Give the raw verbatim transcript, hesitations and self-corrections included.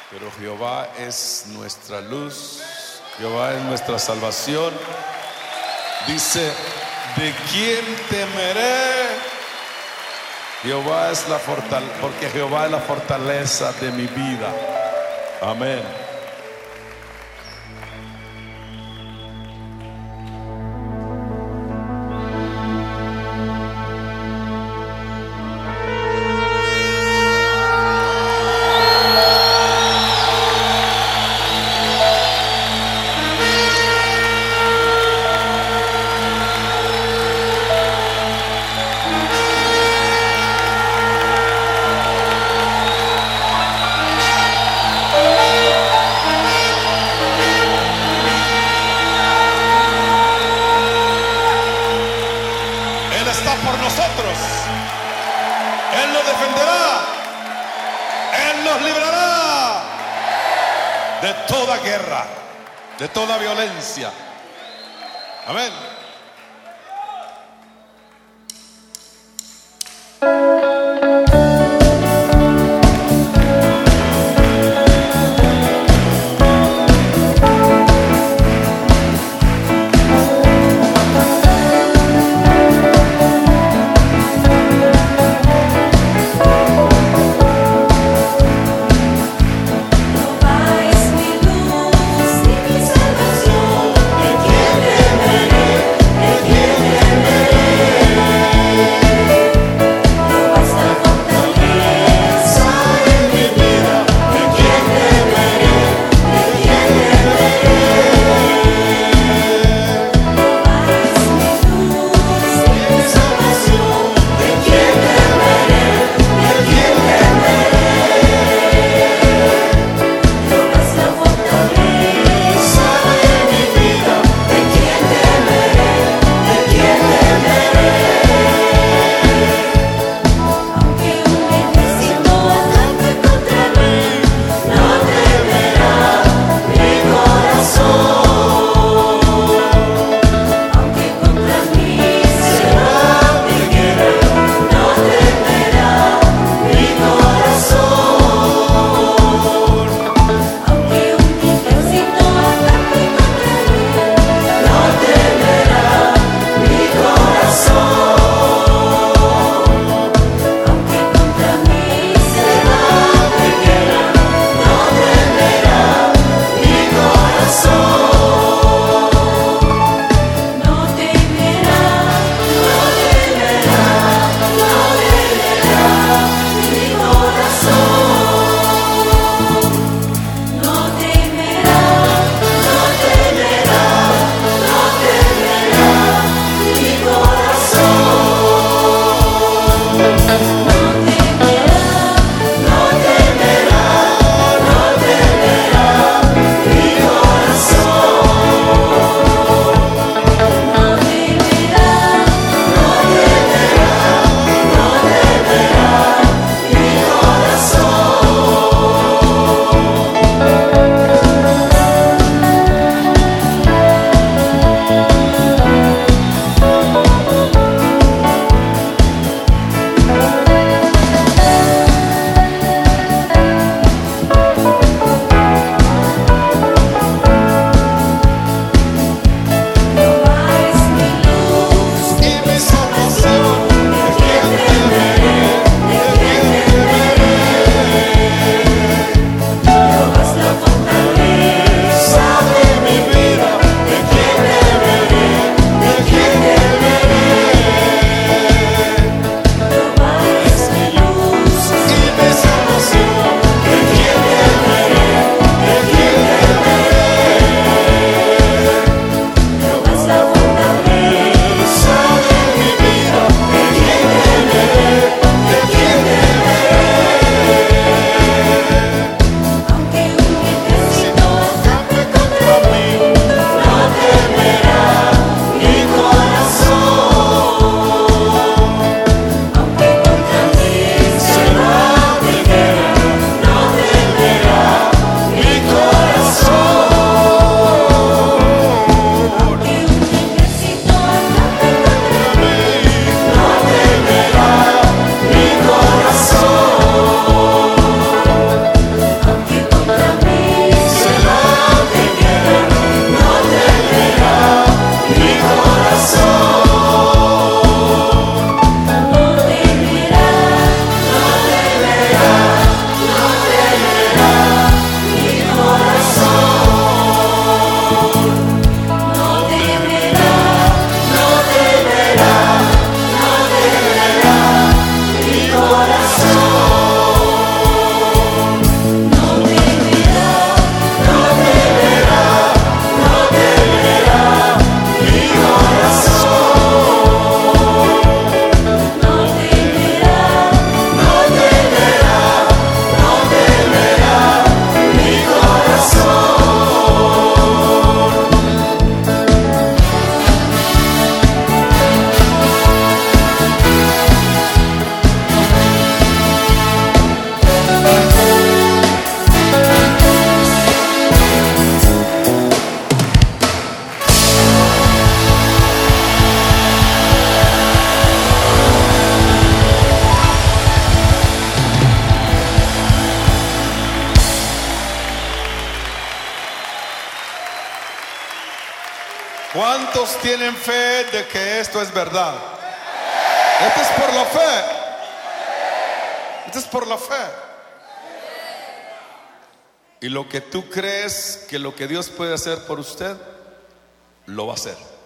Pero Jehová es nuestra luz, Jehová es nuestra salvación. Dice: ¿de quién temeré? Jehová es la fortaleza, porque Jehová es la fortaleza de mi vida. Amén. Por nosotros, Él nos defenderá, Él nos librará de toda guerra, de toda violencia. Amén. Jehová es mi luz y mi salvación, ¿de quién temeré? ¿Cuántos tienen fe de que esto es verdad? Esto es por la fe. Esto es por la fe. Y lo que tú crees que lo que Dios puede hacer por usted, lo va a hacer.